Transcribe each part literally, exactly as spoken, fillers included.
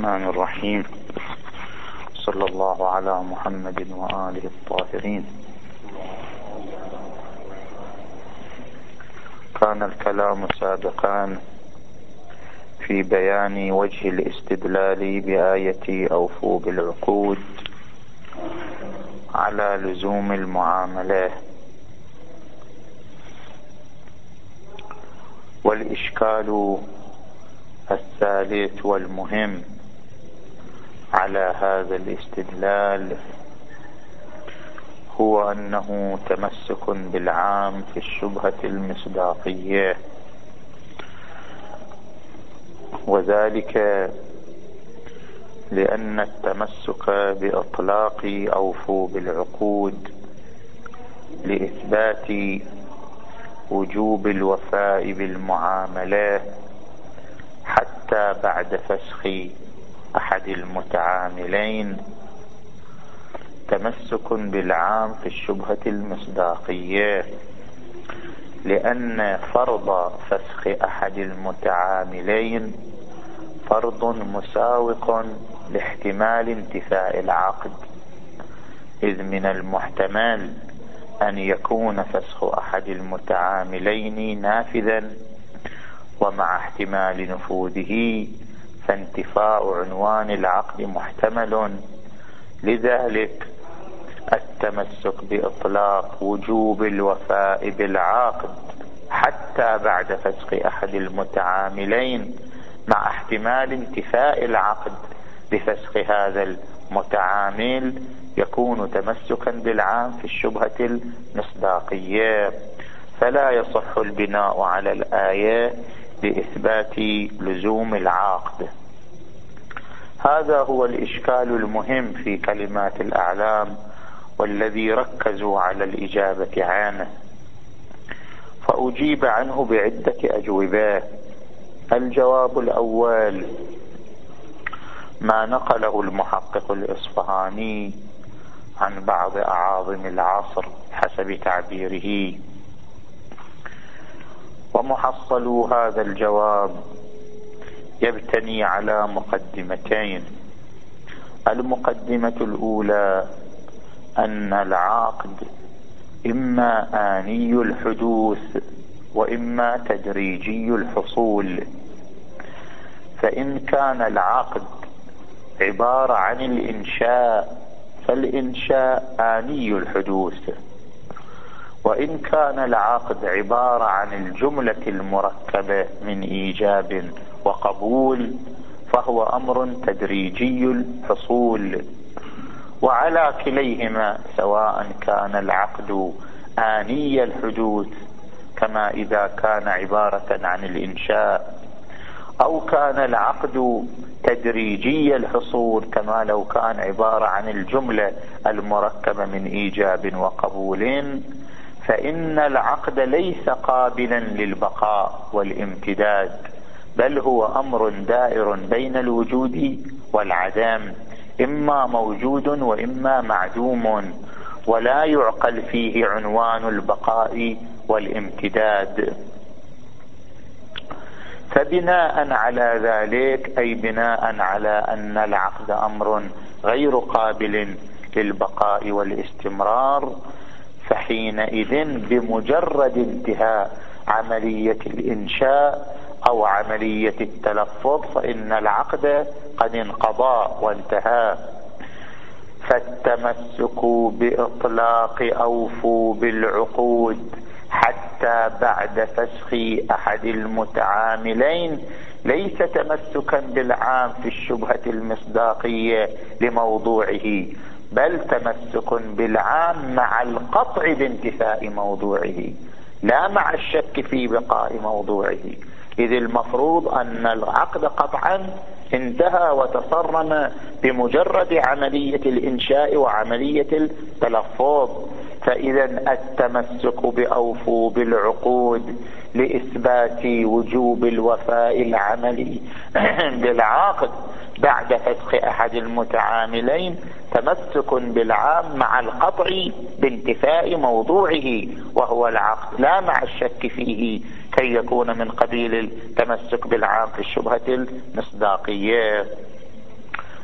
الرحمن الرحيم. صلى الله على محمد وآله الطاهرين. كان الكلام سابقا في بيان وجه الاستدلال بآية أوفوا بالعقود على لزوم المعاملة، والإشكال الثالث والمهم على هذا الاستدلال هو أنه تمسك بالعام في الشبهة المصداقية، وذلك لأن التمسك بإطلاق أوفوا بالعقود لإثبات وجوب الوفاء بالمعاملة حتى بعد فسخ أحد المتعاملين تمسك بالعام في الشبهة المصداقية، لأن فرض فسخ أحد المتعاملين فرض مساوق لاحتمال انتفاء العقد، إذ من المحتمل أن يكون فسخ أحد المتعاملين نافذا ومع احتمال نفوذه فانتفاء عنوان العقد محتمل. لذلك التمسك بإطلاق وجوب الوفاء بالعقد حتى بعد فسخ أحد المتعاملين مع احتمال انتفاء العقد بفسخ هذا المتعامل يكون تمسكا بالعام في الشبهة المصداقية، فلا يصح البناء على الآية لإثبات لزوم العقد. هذا هو الإشكال المهم في كلمات الأعلام والذي ركزوا على الإجابة عنه، فأجيب عنه بعدة أجوبة. الجواب الأول ما نقله المحقق الإصفهاني عن بعض أعاظم العصر حسب تعبيره، ومحصل هذا الجواب يبتني على مقدمتين. المقدمة الأولى أن العقد إما آني الحدوث وإما تدريجي الحصول، فإن كان العقد عبارة عن الإنشاء فالإنشاء آني الحدوث، وإن كان العقد عبارة عن الجملة المركبة من إيجاب وقبول فهو أمر تدريجي الحصول. وعلى كليهما سواء كان العقد آني الحدوث كما إذا كان عبارة عن الإنشاء، أو كان العقد تدريجي الحصول كما لو كان عبارة عن الجملة المركبة من إيجاب وقبول، فإن العقد ليس قابلا للبقاء والامتداد، بل هو أمر دائر بين الوجود والعدم، إما موجود وإما معدوم، ولا يعقل فيه عنوان البقاء والامتداد. فبناء على ذلك، أي بناء على أن العقد أمر غير قابل للبقاء والاستمرار، فحينئذ بمجرد انتهاء عملية الإنشاء أو عملية التلفظ فإن العقد قد انقضى وانتهى. فالتمسك بإطلاق أوفوا بالعقود حتى بعد فسخ أحد المتعاملين ليس تمسكا بالعام في الشبهة المصداقية لموضوعه، بل تمسك بالعام مع القطع بانتفاء موضوعه لا مع الشك في بقاء موضوعه، إذ المفروض أن العقد قطعا انتهى وتصرم بمجرد عملية الإنشاء وعملية التلفظ. فإذا التمسك بأوفوا بالعقود لإثبات وجوب الوفاء العملي بالعقد بعد فسخ أحد المتعاملين تمسك بالعام مع القطع بانتفاء موضوعه وهو العقد، لا مع الشك فيه كي يكون من قبيل التمسك بالعام في الشبهة المصداقية.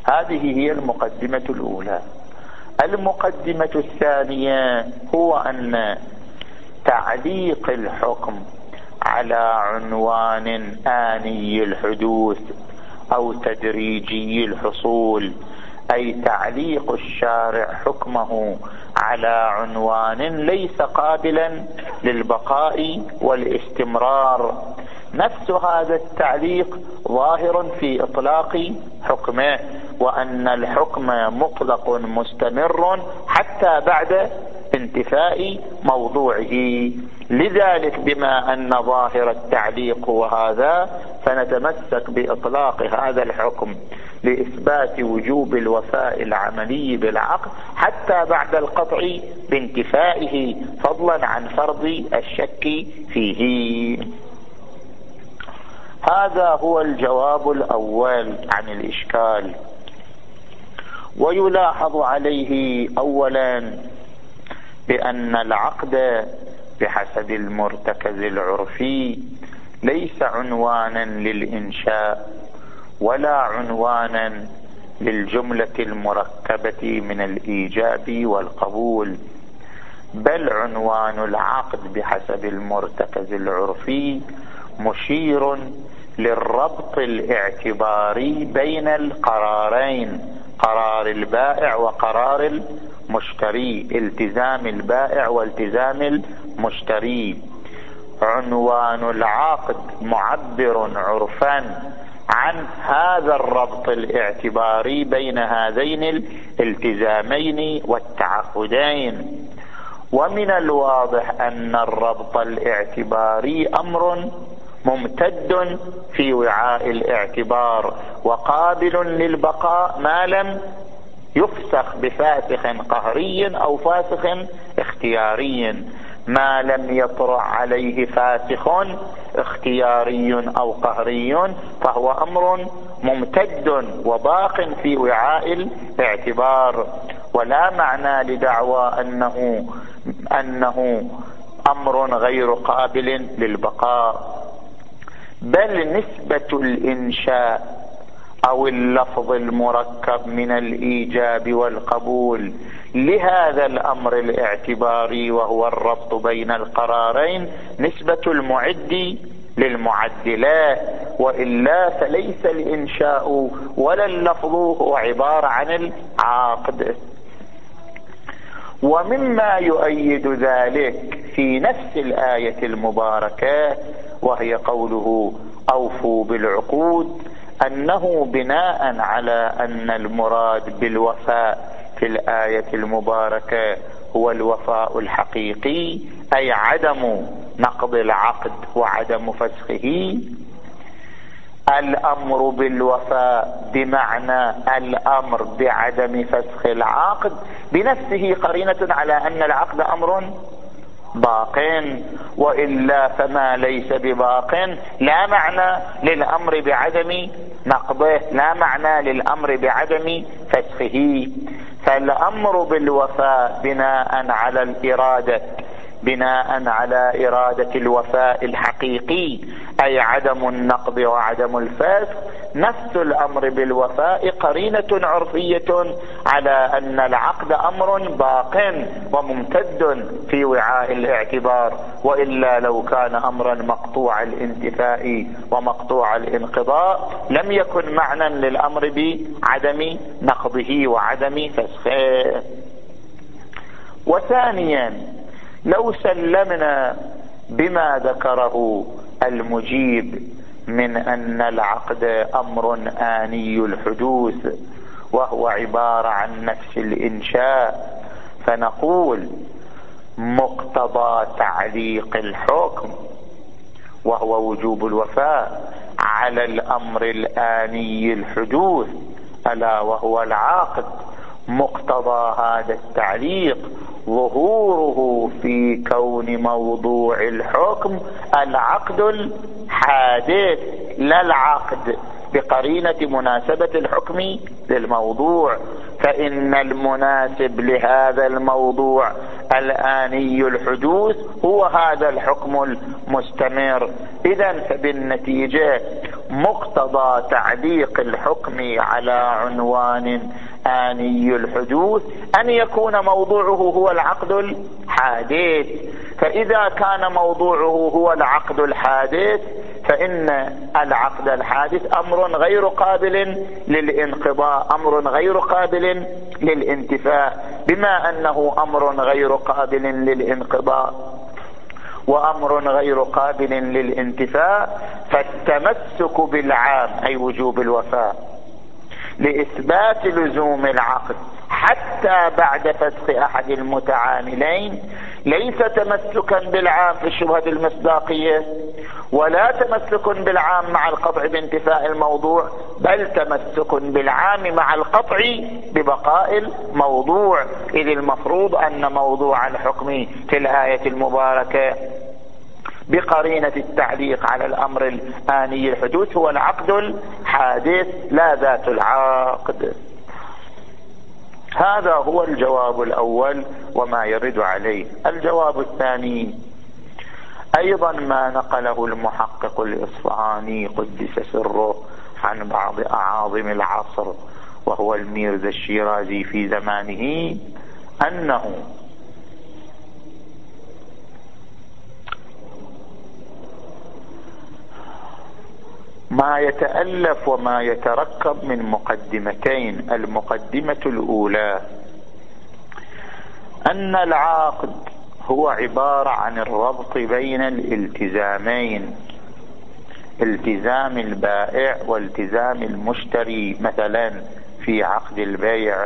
هذه هي المقدمة الأولى. المقدمة الثانية هو أن تعليق الحكم على عنوان آني الحدوث أو تدريجي الحصول، أي تعليق الشارع حكمه على عنوان ليس قابلا للبقاء والاستمرار، نفس هذا التعليق ظاهر في إطلاق حكمه، وأن الحكم مطلق مستمر حتى بعد انتفاء موضوعه. لذلك بما أن ظاهر التعليق هو هذا، فنتمسك بإطلاق هذا الحكم لإثبات وجوب الوفاء العملي بالعقد حتى بعد القطع بانتفائه، فضلا عن فرض الشك فيه. هذا هو الجواب الأول عن الإشكال. ويلاحظ عليه أولا بأن العقد بحسب المرتكز العرفي ليس عنوانا للإنشاء ولا عنوانا للجملة المركبة من الإيجاب والقبول، بل عنوان العقد بحسب المرتكز العرفي مشير للربط الاعتباري بين القرارين، قرار البائع وقرار المشتري، التزام البائع والتزام المشتري. عنوان العقد معبر عرفا عن هذا الربط الاعتباري بين هذين الالتزامين والتعهدين. ومن الواضح أن الربط الاعتباري أمر ممتد في وعاء الاعتبار وقابل للبقاء ما لم يفسخ بفاسخ قهري أو فاسخ اختياري. ما لم يطرأ عليه فاسخ اختياري أو قهري فهو أمر ممتد وباق في وعاء الاعتبار، ولا معنى لدعوى أنه أنه أمر غير قابل للبقاء. بل نسبة الإنشاء أو اللفظ المركب من الإيجاب والقبول لهذا الأمر الاعتباري وهو الربط بين القرارين نسبة المعد للمعدلات، وإلا فليس الإنشاء ولا اللفظ هو عبارة عن العقد. ومما يؤيد ذلك في نفس الآية المباركة وهي قوله أوفوا بالعقود، أنه بناء على أن المراد بالوفاء في الآية المباركة هو الوفاء الحقيقي، أي عدم نقض العقد وعدم فسخه. الأمر بالوفاء بمعنى الأمر بعدم فسخ العقد بنفسه قرينة على أن العقد أمر باق، وإلا فما ليس بباق لا معنى للأمر بعدم نقضه، لا معنى للأمر بعدم فسخه. فالأمر بالوفاء بناء على الإرادة بناء على إرادة الوفاء الحقيقي، أي عدم النقض وعدم الفسخ، نفس الأمر بالوفاء قرينة عرفية على أن العقد أمر باق وممتد في وعاء الاعتبار، وإلا لو كان أمرا مقطوع الانتفاء ومقطوع الانقضاء لم يكن معنى للأمر بعدم نقضه وعدم فسخه. وثانيا، لو سلمنا بما ذكره المجيب من أن العقد أمر آني الحدوث وهو عبارة عن نفس الإنشاء، فنقول مقتضى تعليق الحكم وهو وجوب الوفاء على الأمر الآني الحدوث ألا وهو العقد، مقتضى هذا التعليق ظهوره في كون موضوع الحكم العقد الحادث لا العقد بقرينة مناسبة الحكم للموضوع، فإن المناسب لهذا الموضوع الآني الحدوث هو هذا الحكم المستمر. إذن فبالنتيجة مقتضى تعليق الحكم على عنوان آني الحدوث أن يكون موضوعه هو العقد الحادث. فإذا كان موضوعه هو العقد الحادث فإن العقد الحادث أمر غير قابل للانقضاء، أمر غير قابل للانتفاء. بما أنه أمر غير قابل للانقضاء وأمر غير قابل للانتفاء، فالتمسك بالعام أي وجوب الوفاء لإثبات لزوم العقد حتى بعد فسخ أحد المتعاملين ليس تمسكا بالعام في الشبهة المصداقية ولا تمسك بالعام مع القطع بانتفاء الموضوع، بل تمسك بالعام مع القطع ببقاء الموضوع. إذ المفروض أن موضوع الحكم في الآية المباركة بقرينة التعليق على الأمر الآني الحدوث هو العقد الحادث لا ذات العقد. هذا هو الجواب الأول وما يرد عليه. الجواب الثاني أيضا ما نقله المحقق الإصفهاني قدس سره عن بعض أعاظم العصر وهو الميرزا الشيرازي في زمانه، أنه ما يتألف وما يتركب من مقدمتين. المقدمة الأولى أن العقد هو عبارة عن الربط بين الالتزامين، التزام البائع والتزام المشتري مثلا في عقد البيع،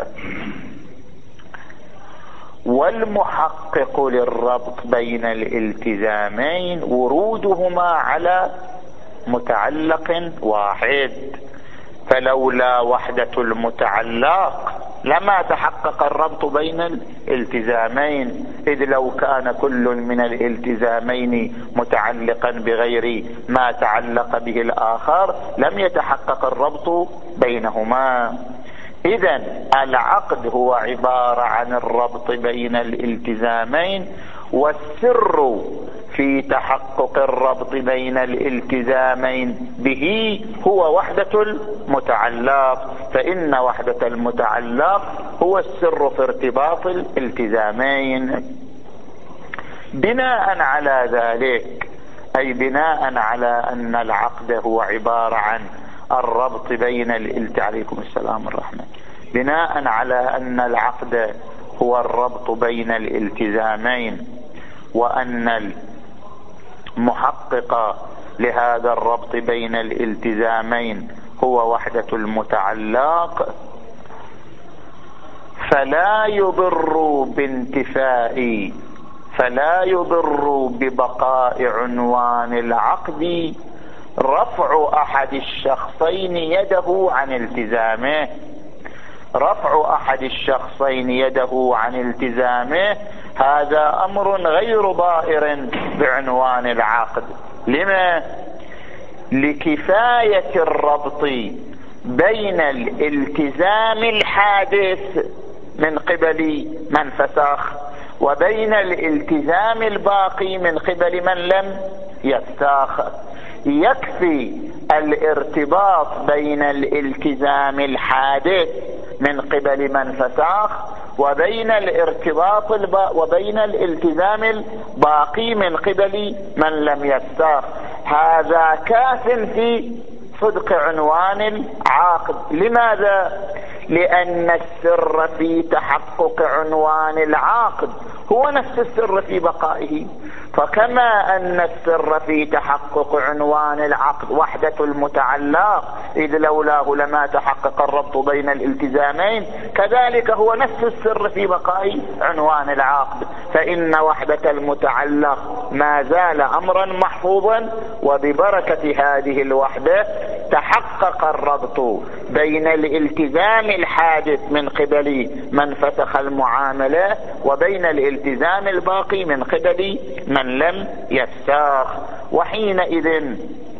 والمحقق للربط بين الالتزامين ورودهما على متعلق واحد، فلولا وحدة المتعلق لما تحقق الربط بين الالتزامين، إذ لو كان كل من الالتزامين متعلقا بغير ما تعلق به الآخر لم يتحقق الربط بينهما. إذن العقد هو عبارة عن الربط بين الالتزامين، والسر في تحقق الربط بين الالتزامين به هو وحدة المتعلق، فإن وحدة المتعلق هو السر في ارتباط الالتزامين. بناء على ذلك، أي بناء على أن العقد هو عبارة عن الربط بين الالتزامين، عليكم السلام الرحمة، بناء على أن العقد هو الربط بين الالتزامين وأن المحقق لهذا الربط بين الالتزامين هو وحدة المتعلق، فلا يضر بانتفاء فلا يضر ببقاء عنوان العقد رفع أحد الشخصين يده عن التزامه. رفع أحد الشخصين يده عن التزامه هذا أمر غير ضائر بعنوان العقد. لما؟ لكفاية الربط بين الالتزام الحادث من قبل من فسخ وبين الالتزام الباقي من قبل من لم يفسخ. يكفي الارتباط بين الالتزام الحادث من قبل من فسخ وبين الارتباط الب... وبين الالتزام الباقي من قبل من لم يفسخ. هذا كاف في صدق عنوان العقد. لماذا؟ لأن السر في تحقق عنوان العقد هو نفس السر في بقائه. فكما أن السر في تحقق عنوان العقد وحدة المتعلق، إذ لولاه لما تحقق الربط بين الالتزامين، كذلك هو نفس السر في بقاء عنوان العقد، فإن وحدة المتعلق ما زال أمرا محفوظا، وببركة هذه الوحدة تحقق الربط بين الالتزام الحادث من قبل من فسخ المعاملة وبين الالتزام الباقي من قبل من لم يفسخ. وحينئذ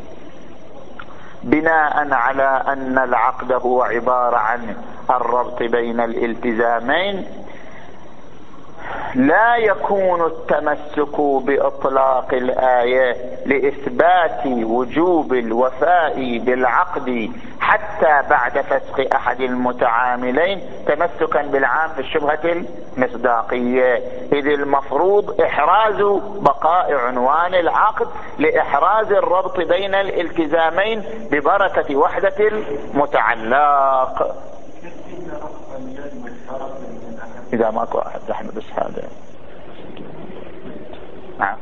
بناء على أن العقد هو عبارة عن الربط بين الالتزامين لا يكون التمسك بإطلاق الآية لإثبات وجوب الوفاء بالعقد حتى بعد فسخ أحد المتعاملين تمسكا بالعام في الشبهة المصداقية، إذ المفروض إحراز بقاء عنوان العقد لإحراز الربط بين الالتزامين ببركة وحدة المتعلق. إذا ماكو أحد نحن بس هذا نعم.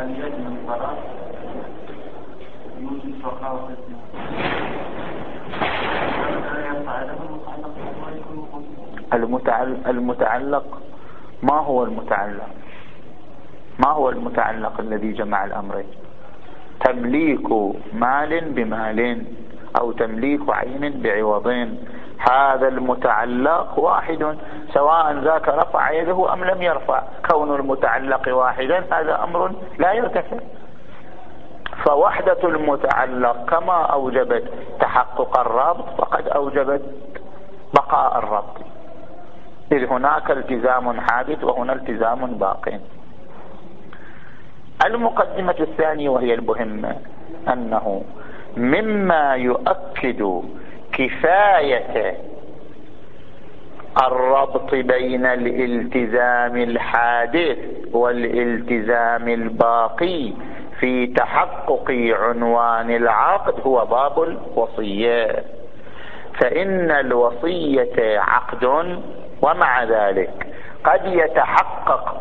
المتعلق المتعلق ما هو المتعلق؟ ما هو المتعلق الذي جمع الأمرين؟ تمليك مال بمال أو تمليك عين بعوضين، هذا المتعلق واحد سواء ذاك رفع يده أم لم يرفع، كون المتعلق واحدا هذا أمر لا يرتفع. فوحدة المتعلق كما أوجبت تحقق الرابط فقد أوجبت بقاء الرابط، إذ هناك التزام حادث وهنا التزام باق. المقدمة الثانية وهي المهمة أنه مما يؤكد كفاية الربط بين الالتزام الحادث والالتزام الباقي في تحقق عنوان العقد هو باب الوصية، فإن الوصية عقد ومع ذلك قد يتحقق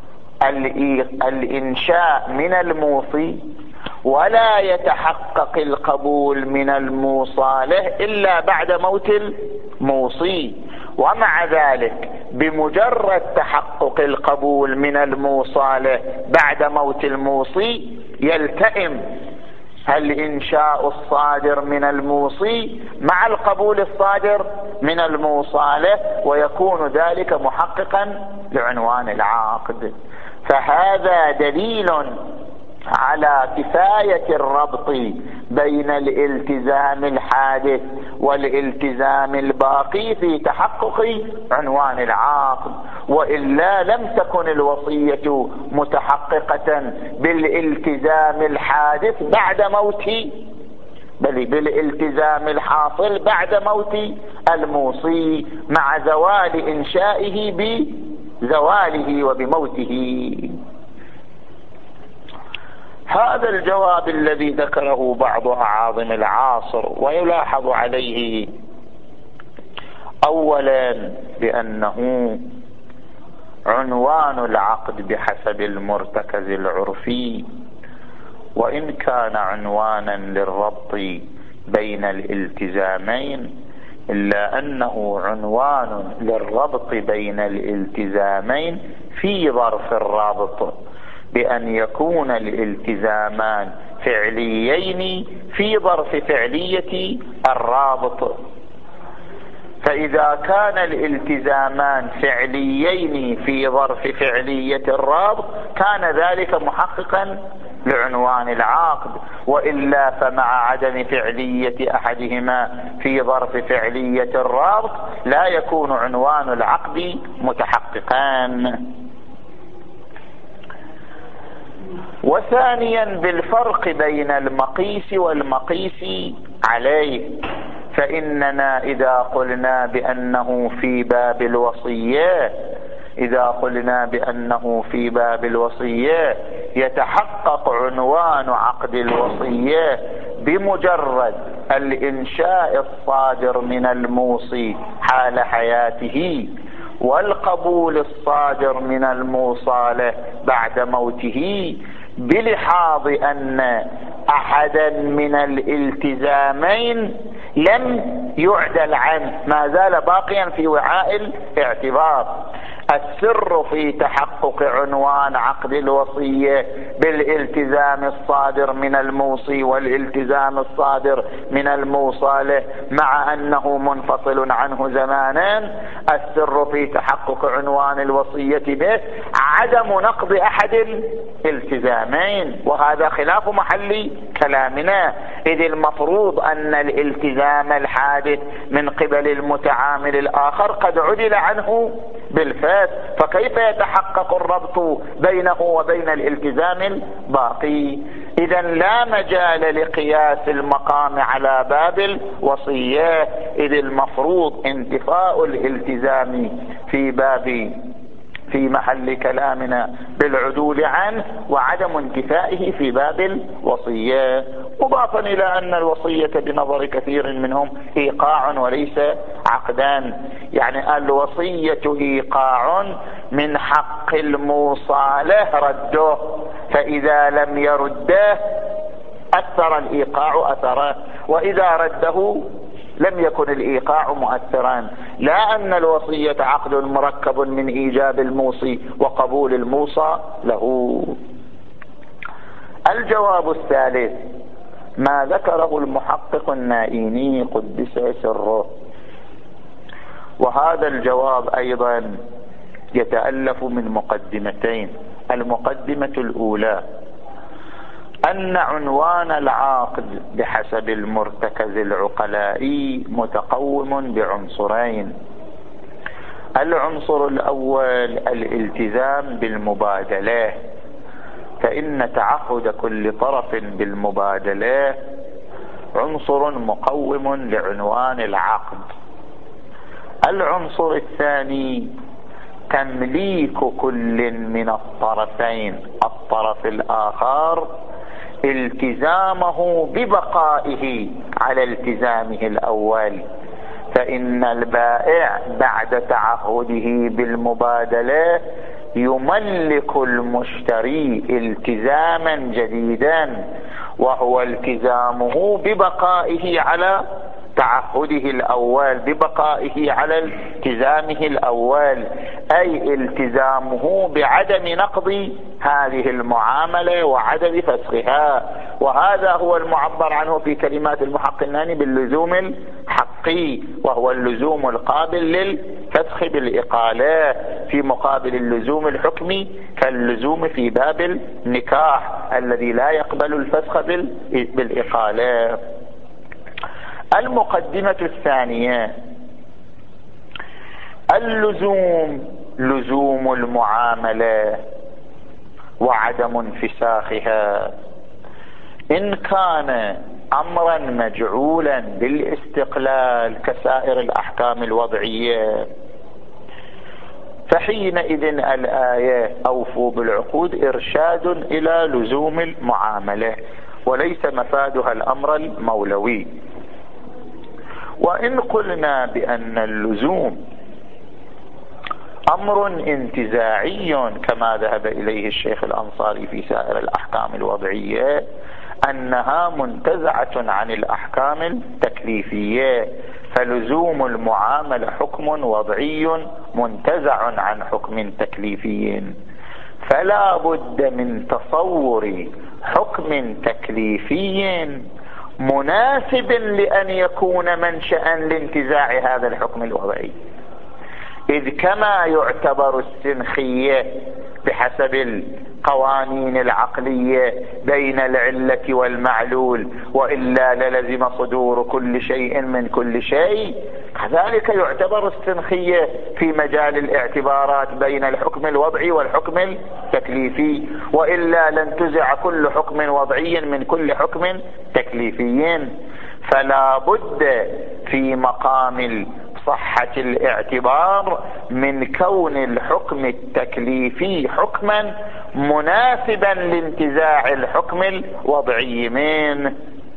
الإنشاء من الموصي ولا يتحقق القبول من الموصى له إلا بعد موت الموصي، ومع ذلك بمجرد تحقق القبول من الموصى له بعد موت الموصي يلتئم الإنشاء الصادر من الموصي مع القبول الصادر من الموصى له، ويكون ذلك محققا لعنوان العقد. فهذا دليل على كفاية الربط بين الالتزام الحادث والالتزام الباقي في تحقق عنوان العقد، وإلا لم تكن الوصية متحققة بالالتزام الحادث بعد موت، بل بالالتزام الحاصل بعد موت الموصي مع زوال إنشائه بزواله وبموته. هذا الجواب الذي ذكره بعض أعاظم العصر ويلاحظ عليه أولا بأنه عنوان العقد بحسب المرتكز العرفي وإن كان عنوانا للربط بين الالتزامين إلا أنه عنوان للربط بين الالتزامين في ظرف الرابط، بأن يكون الالتزامان فعليين في ظرف فعلية الرابط. فإذا كان الالتزامان فعليين في ظرف فعلية الرابط كان ذلك محققا لعنوان العقد، وإلا فمع عدم فعلية أحدهما في ظرف فعلية الرابط لا يكون عنوان العقد متحققا. وثانيا بالفرق بين المقيس والمقيس عليه، فإننا إذا قلنا بأنه في باب الوصية إذا قلنا بأنه في باب الوصية يتحقق عنوان عقد الوصية بمجرد الإنشاء الصادر من الموصي حال حياته والقبول الصادر من الموصى له بعد موته، بلحاظ أن أحدا من الالتزامين لم يعدل عنه، ما زال باقيا في وعاء الاعتبار. السر في تحقق عنوان عقد الوصية بالالتزام الصادر من الموصي والالتزام الصادر من الموصى له مع أنه منفصل عنه زمانا، السر في تحقق عنوان الوصية به عدم نقض أحد الالتزامين، وهذا خلاف محل كلامنا، إذ المفروض أن الالتزام الحادث من قبل المتعامل الآخر قد عدل عنه بالفات، فكيف يتحقق الربط بينه وبين الالتزام الباقي؟ إذا لا مجال لقياس المقام على باب الوصية، إذ المفروض انتفاء الالتزام في باب في محل كلامنا بالعدول عنه، وعدم انتفائه في باب الوصية، مضافا إلى أن الوصية بنظر كثير منهم إيقاع وليس عقدان. يعني الوصية إيقاع من حق الموصى له رده، فإذا لم يرده أثر الإيقاع أثره، وإذا رده لم يكن الإيقاع مؤثرا. لا أن الوصية عقد مركب من إيجاب الموصي وقبول الموصى له. الجواب الثالث ما ذكره المحقق النائيني قدس سره، وهذا الجواب أيضا يتألف من مقدمتين. المقدمة الأولى أن عنوان العقد بحسب المرتكز العقلائي متقوم بعنصرين. العنصر الأول الالتزام بالمبادلة، فإن تعهد كل طرف بالمبادلة عنصر مقوم لعنوان العقد. العنصر الثاني تمليك كل من الطرفين الطرف الآخر التزامه ببقائه على التزامه الأول، فإن البائع بعد تعهده بالمبادلة يملك المشتري التزاما جديدا، وهو التزامه ببقائه على تعهده الأول، ببقائه على التزامه الأول، أي التزامه بعدم نقض هذه المعاملة وعدم فسخها. وهذا هو المعبر عنه في كلمات المحقق الناني باللزوم الحقي، وهو اللزوم القابل للفسخ بالإقالة، في مقابل اللزوم الحكمي كاللزوم في باب النكاح الذي لا يقبل الفسخ بالإقالة. المقدمة الثانية اللزوم لزوم المعاملة وعدم انفساخها، إن كان أمرا مجعولا بالاستقلال كسائر الأحكام الوضعية، فحينئذ الآية أوفوا بالعقود إرشاد إلى لزوم المعاملة وليس مفادها الأمر المولوي. وإن قلنا بأن اللزوم أمر انتزاعي كما ذهب إليه الشيخ الأنصاري في سائر الأحكام الوضعية، أنها منتزعة عن الأحكام التكليفية، فلزوم المعاملة حكم وضعي منتزع عن حكم تكليفي، فلا بد من تصور حكم تكليفي مناسب لأن يكون منشأ لانتزاع هذا الحكم الوضعي. إذ كما يعتبر السنخية بحسب القوانين العقلية بين العلة والمعلول، وإلا للزم صدور كل شيء من كل شيء، كذلك يعتبر السنخية في مجال الاعتبارات بين الحكم الوضعي والحكم التكليفي، وإلا لانتزع كل حكم وضعي من كل حكم تكليفي. فلا بد في مقام صحة الاعتبار من كون الحكم التكليفي حكما مناسبا لانتزاع الحكم الوضعي منه.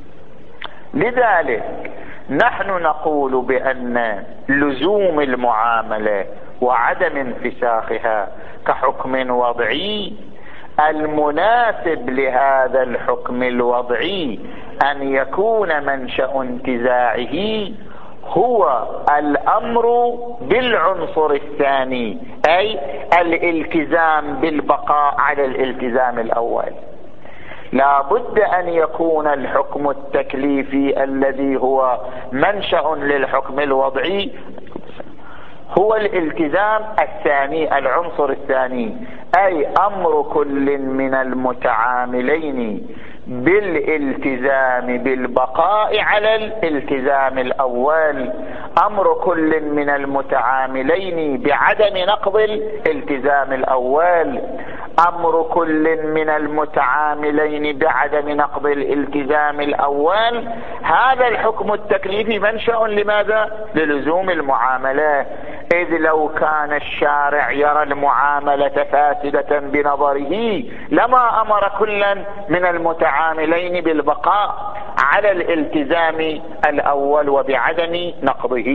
لذلك نحن نقول بأن لزوم المعاملة وعدم انفساخها كحكم وضعي، المناسب لهذا الحكم الوضعي أن يكون منشأ انتزاعه هو الأمر بالعنصر الثاني، أي الالتزام بالبقاء على الالتزام الأول. لا بد أن يكون الحكم التكليفي الذي هو منشأ للحكم الوضعي هو الالتزام الثاني، العنصر الثاني، أي أمر كل من المتعاملين بالالتزام بالبقاء على الالتزام الأول، أمر كل من المتعاملين بعدم نقض الالتزام الأول، أمر كل من المتعاملين بعدم نقض الالتزام الأول، هذا الحكم التكليفي منشأ لماذا؟ للزوم المعاملة. إذ لو كان الشارع يرى المعاملة فاسدة بنظره لما أمر كلا من المتعاملين بالبقاء على الالتزام الأول وبعدم نقضه.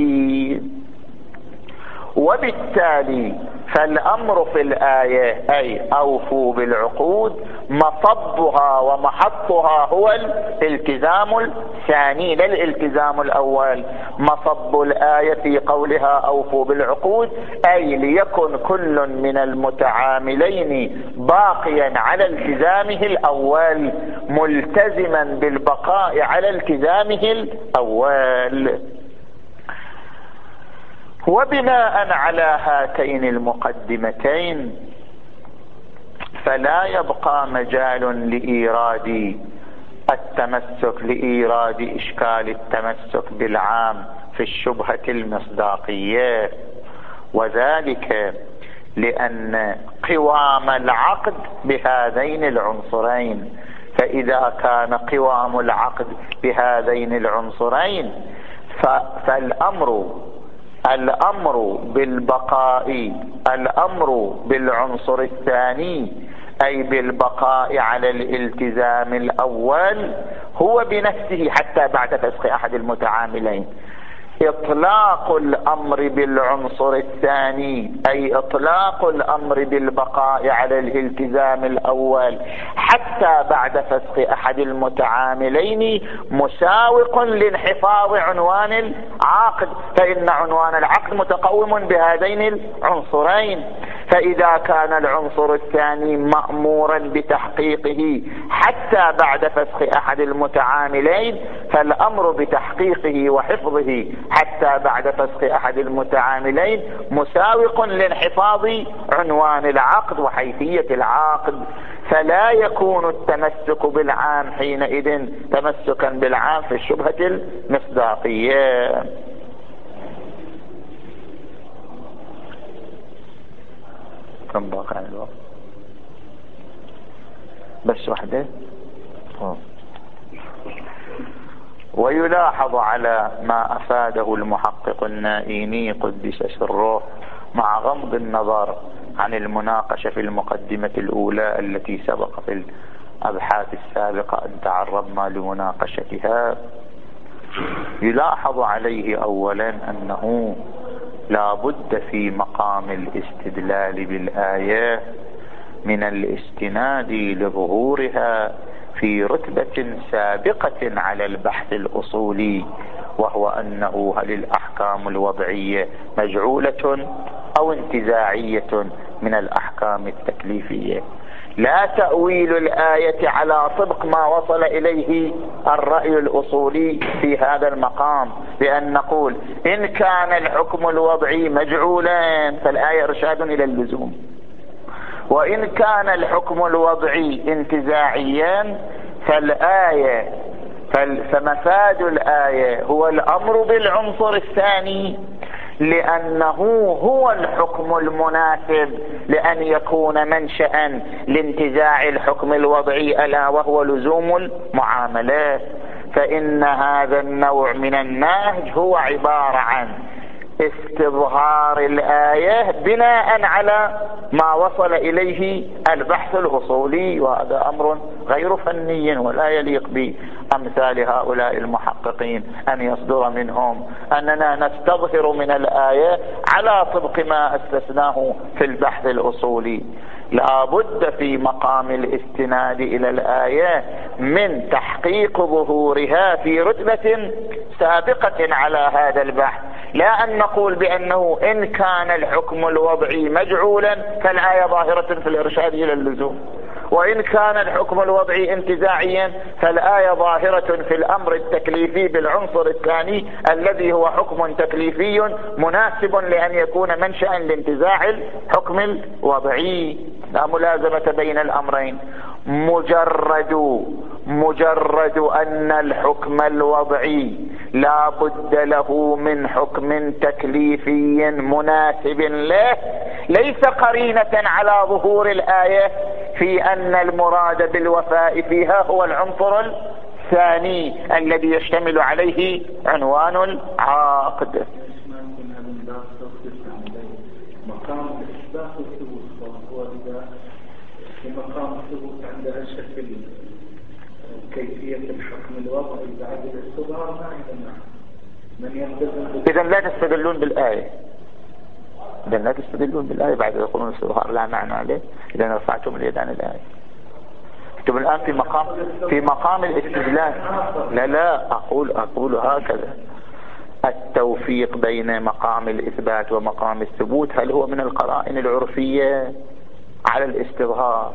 وبالتالي فالأمر في الآية أي أوفوا بالعقود مصبها ومحطها هو الالتزام الثاني لا الالتزام الأول. مصب الآية في قولها أوفوا بالعقود أي ليكن كل من المتعاملين باقيا على التزامه الأول ملتزما بالبقاء على التزامه الأول. وبناء على هاتين المقدمتين فلا يبقى مجال لإيراد التمسك لإيراد إشكال التمسك بالعام في الشبهة المصداقية، وذلك لأن قوام العقد بهذين العنصرين. فإذا كان قوام العقد بهذين العنصرين فالأمر الأمر بالبقاء الأمر بالعنصر الثاني أي بالبقاء على الالتزام الأول هو بنفسه حتى بعد فسخ أحد المتعاملين. إطلاق الأمر بالعنصر الثاني أي إطلاق الأمر بالبقاء على الالتزام الأول حتى بعد فسخ أحد المتعاملين مساوق لانحفاظ عنوان العقد، فإن عنوان العقد متقوم بهذين العنصرين. فإذا كان العنصر الثاني مأمورا بتحقيقه حتى بعد فسخ أحد المتعاملين فالأمر بتحقيقه وحفظه حتى بعد فسخ أحد المتعاملين مساوق لانحفاظ عنوان العقد وحيثية العقد. فلا يكون التمسك بالعام حينئذ تمسكا بالعام في الشبهة المصداقية. كم باقي عن الوقت؟ بس واحدة. أوه. ويلاحظ على ما أفاده المحقق النائيني قدس سره مع غض النظر عن المناقشة في المقدمة الأولى التي سبق في الأبحاث السابقة أن تعرضنا لمناقشتها، يلاحظ عليه أولا أنه لا بد في مقام الاستدلال بالآية من الاستناد لظهورها في رتبة سابقة على البحث الأصولي، وهو أنه هل الأحكام الوضعية مجعولة أو انتزاعية من الأحكام التكليفية. لا تأويل الآية على طبق ما وصل إليه الرأي الأصولي في هذا المقام، بأن نقول إن كان الحكم الوضعي مجعولا فالآية إرشاد إلى اللزوم، وإن كان الحكم الوضعي انتزاعيا فالآية فمفاد الآية هو الأمر بالعنصر الثاني، لأنه هو الحكم المناسب لأن يكون منشأ لانتزاع الحكم الوضعي ألا وهو لزوم المعاملات. فإن هذا النوع من النهج هو عبارة عن استظهار الآية بناء على ما وصل إليه البحث الأصولي، وهذا أمر غير فني ولا يليق بأمثال هؤلاء المحققين أن يصدر منهم أننا نستظهر من الآية على طبق ما أسسناه في البحث الأصولي. لا بد في مقام الاستناد إلى الآية من تحقيق ظهورها في رتبة سابقة على هذا البحث، لا أن نقول بأنه إن كان الحكم الوضعي مجعولا فالآية ظاهرة في الإرشاد إلى اللزوم، وإن كان الحكم الوضعي انتزاعيا فالآية ظاهرة في الأمر التكليفي بالعنصر الثاني الذي هو حكم تكليفي مناسب لأن يكون منشأ لانتزاع الحكم الوضعي. لا ملازمة بين الأمرين. مجرد مجرد أن الحكم الوضعي لا بد له من حكم تكليفي مناسب له، ليس قرينة على ظهور الآية في أن المراد بالوفاء فيها هو العنصر الثاني الذي يشتمل عليه عنوان العقد. مقام الإثبات والثبوت، وهو إذا في مقام الثبوت عند أشكل كيفية الحكم الوضعي بعد الاستظهار ما عندنا من يلتزم. إذا لا تستدلون بالآية، إذا لا تستدلون بالآية بعد يقولون الاستظهار لا معنى عليه، إذا رفعتم اليد عن الآية. أنتم الآن في مقام في مقام الاستدلال. لا لا أقول أقول هكذا: التوفيق بين مقام الإثبات ومقام الثبوت هل هو من القرائن العرفية على الاستظهار؟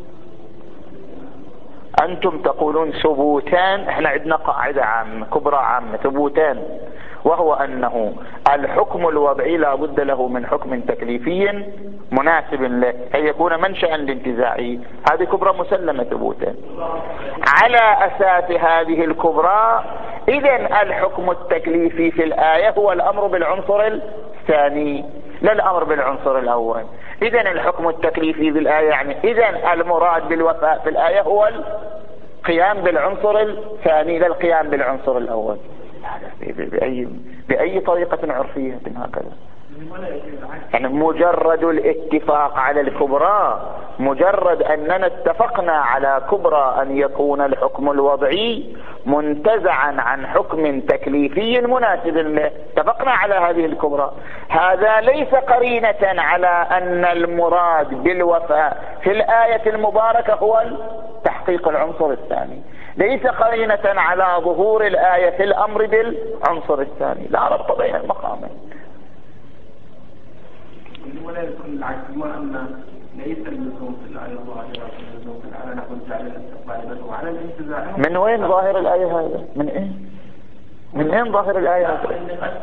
أنتم تقولون ثبوتان، احنا عندنا قاعدة عامة كبرى عامة، ثبوتان، وهو أنه الحكم الوضعي لا بد له من حكم تكليفي مناسب له أن يكون منشأ لانتزاعه، هذه كبرى مسلمة ثبوتان. على أساس هذه الكبرى إذن الحكم التكليفي في الآية هو الأمر بالعنصر الثاني لا الأمر بالعنصر الأول. إذن الحكم التكليفي في الآية يعني إذن المراد بالوفاء في الآية هو القيام بالعنصر الثاني لا القيام بالعنصر الأول. بأي, بأي طريقة عرفية هكذا؟ يعني مجرد الاتفاق على الكبرى، مجرد أننا اتفقنا على كبرى أن يكون الحكم الوضعي منتزعا عن حكم تكليفي مناسب له، اتفقنا على هذه الكبرى، هذا ليس قرينة على أن المراد بالوفاء في الآية المباركة هو تحقيق العنصر الثاني، ليس قرينة على ظهور الآية في الأمر بالعنصر الثاني، لا ربط بين المقامين. ولا يكون العكس، ما أن ليس اللزوم في الآية ظاهرة، اللزوم في الآية نحن جعل الاستقبال بل وعلى الانتزاع. من وين ظاهر الآية هذا؟ من إيه؟ من أين ظاهر الآية هذا؟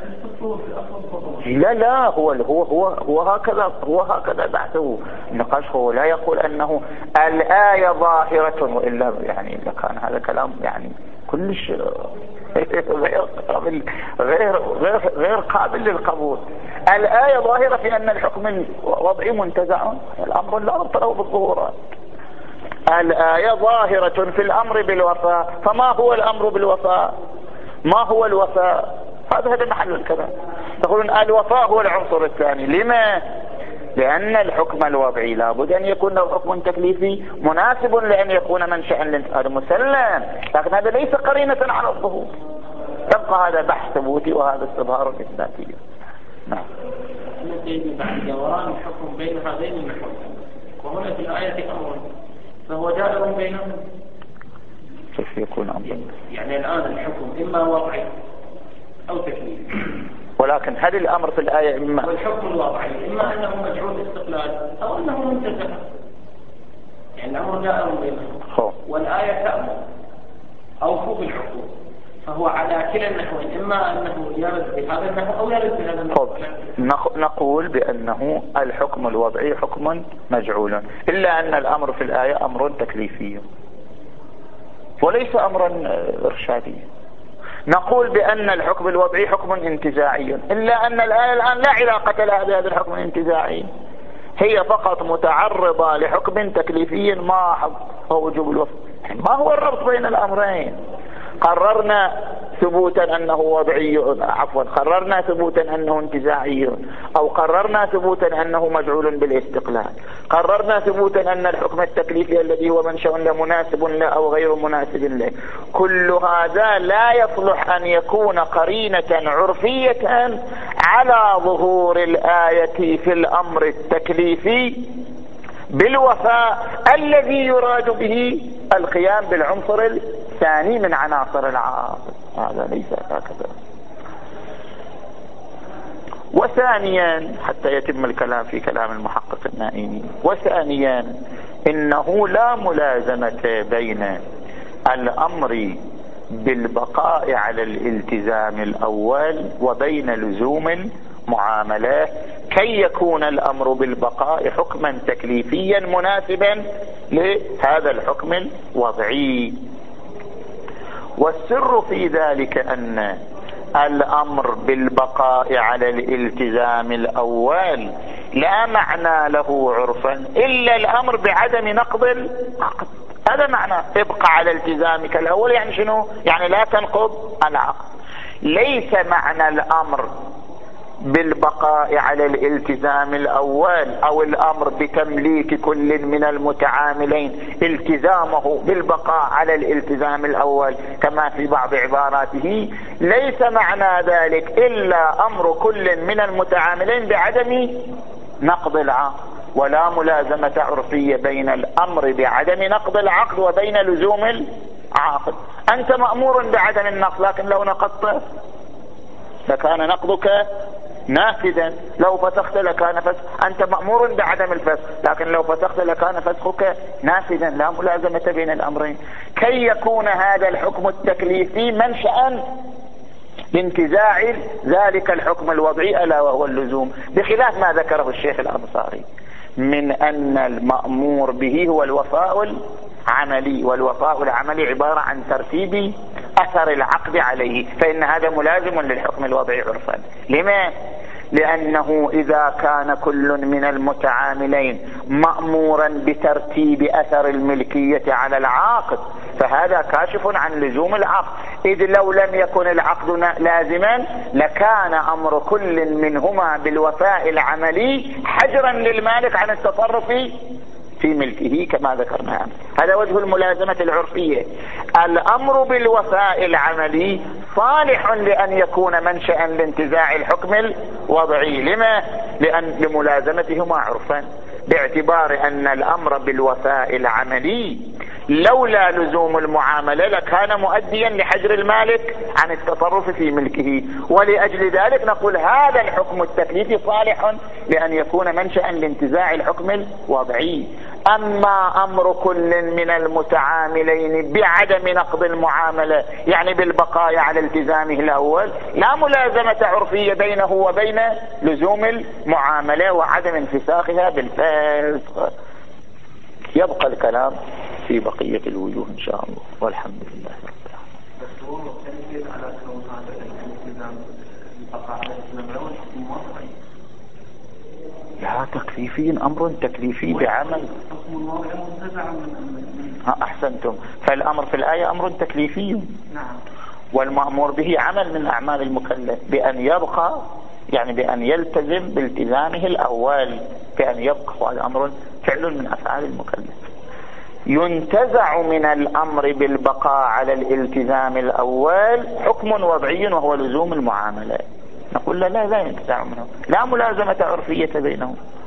لا لا هو هو هو هو هكذا هو هكذا بحثه النقاش، هو لا يقول أنه الآية ظاهرة، وإلا يعني إذا كان هذا كلام يعني كلش غير قابل غير غير غير قابل للقبول. الآية ظاهرة في أن الحكم الوضعي منتزع، الأمر لا ربط له بالظهورات. الآية ظاهرة في الأمر بالوفاء، فما هو الأمر بالوفاء؟ ما هو الوفاء؟ هذا هذا محل الكلام. تقولون الوفاء هو العنصر الثاني، لما؟ لأن الحكم الوضعي لابد أن يكون له حكم تكليفي مناسب لأن يكون منشأ للانتقال مسلم، لكن هذا ليس قرينة على الظهور. تبقى هذا بحث ثبوتي وهذا استظهار إثباتي. نعم. التي بعد دوران الحكم بين هذين النحوين، وهنا في الآية أمر فهو دائر بينهم. كيف يكون أمر؟ يعني الآن الحكم إما وضعي أو تكليفي، ولكن هل الأمر في الآية إما والحكم الوضعي إما أنه مجعول استقلال أو أنه منتزع، يعني الأمر دائر بينهم، والآية تأمر أوفوا بالحقوق، فهو على كلا النحوين، إما أنه يرد بهذا النحو أو يرد بهذا النحو. نقول بأنه الحكم الوضعي حكم مجعول، إلا أن الأمر في الآية أمر تكليفي وليس أمرا إرشاديا. نقول بأن الحكم الوضعي حكم انتزاعي، إلا أن الآية الآن لا علاقة لها بهذا الحكم الانتزاعي، هي فقط متعرضة لحكم تكليفي ما هو وجوب الوفاء. ما هو الربط بين الأمرين؟ قررنا ثبوتا أنه وضعي، عفوا قررنا ثبوتا أنه انتزاعي، أو قررنا ثبوتا أنه مجعول بالاستقلال، قررنا ثبوتا أن الحكم التكليفي الذي هو منشأ له مناسب له أو غير مناسب له. كل هذا لا يصلح أن يكون قرينة عرفية على ظهور الآية في الأمر التكليفي بالوفاء الذي يراد به القيام بالعنصر الثاني من عناصر العاقد، هذا ليس هكذا. وثانيا حتى يتم الكلام في كلام المحقق النائمي، وثانيا إنه لا ملازمة بين الأمر بالبقاء على الالتزام الأول وبين لزوم المعاملة كي يكون الأمر بالبقاء حكما تكليفيا مناسبا لهذا الحكم الوضعي. والسر في ذلك أن الأمر بالبقاء على الالتزام الأول لا معنى له عرفا إلا الأمر بعدم نقض العقد. هذا معنى ابقى على التزامك الأول، يعني شنو؟ يعني لا تنقض العقد. ليس معنى الأمر بالبقاء على الالتزام الأول أو الأمر بتمليك كل من المتعاملين التزامه بالبقاء على الالتزام الأول كما في بعض عباراته، ليس معنى ذلك إلا أمر كل من المتعاملين بعدم نقض العقد، ولا ملازمة عرفية بين الأمر بعدم نقض العقد وبين لزوم العقد. أنت مأمور بعدم النقض، لكن لو نقضت لكان نقضك نافذا، لو فسخت لكان فسخ. أنت مأمور بعدم الفسخ، لكن لو فسخت لكان فسخك نافذا، لا ملازمة بين الأمرين. كي يكون هذا الحكم التكليفي منشأ لانتزاع ذلك الحكم الوضعي ألا وهو اللزوم، بخلاف ما ذكره الشيخ الأنصاري من أن المأمور به هو الوفاء العملي، والوفاء العملي عبارة عن ترتيب أثر العقد عليه، فإن هذا ملازم للحكم الوضعي عرفا. لما؟ لأنه إذا كان كل من المتعاملين مأمورا بترتيب أثر الملكية على العاقد فهذا كاشف عن لزوم العقد، إذ لو لم يكن العقد لازما لكان أمر كل منهما بالوفاء العملي حجرا للمالك عن التصرف في ملكه كما ذكرنا. هذا وجه الملازمة العرفية. الأمر بالوفاء العملي صالح لأن يكون منشأ لانتزاع الحكم الوضعي. لما؟ لأن لملازمتهما عرفا، باعتبار أن الأمر بالوفاء العملي لولا لزوم المعاملة لكان مؤديا لحجر المالك عن التصرف في ملكه، ولأجل ذلك نقول هذا الحكم التكليفي صالح لأن يكون منشأ لانتزاع الحكم الوضعي. أما أمر كل من المتعاملين بعدم نقض المعاملة يعني بالبقاء على التزامه الأول لا ملازمة عرفية بينه وبين لزوم المعاملة وعدم انفساخها بالفسخ. يبقى الكلام في بقية الوجوه إن شاء الله، والحمد لله رب العالمين. بس هو مختلف على كون هذا الالتزام البقاء على الالتزام الأول حكم وضعي. لا تكليفي، أمر تكليفي بعمل. حكم وضعي منتزع من ها أحسنتم، فالأمر في الآية أمر تكليفي. نعم. والمأمور به عمل من أعمال المكلف بأن يبقى، يعني بأن يلتزم بالتزامه الأول، بأن يبقى، وهذا أمر فعل من أفعال المكلف. ينتزع من الأمر بالبقاء على الالتزام الأول حكم وضعي وهو لزوم المعاملة. نقول لا لا لا ينتزع منه، لا ملازمة عرفية بينهم.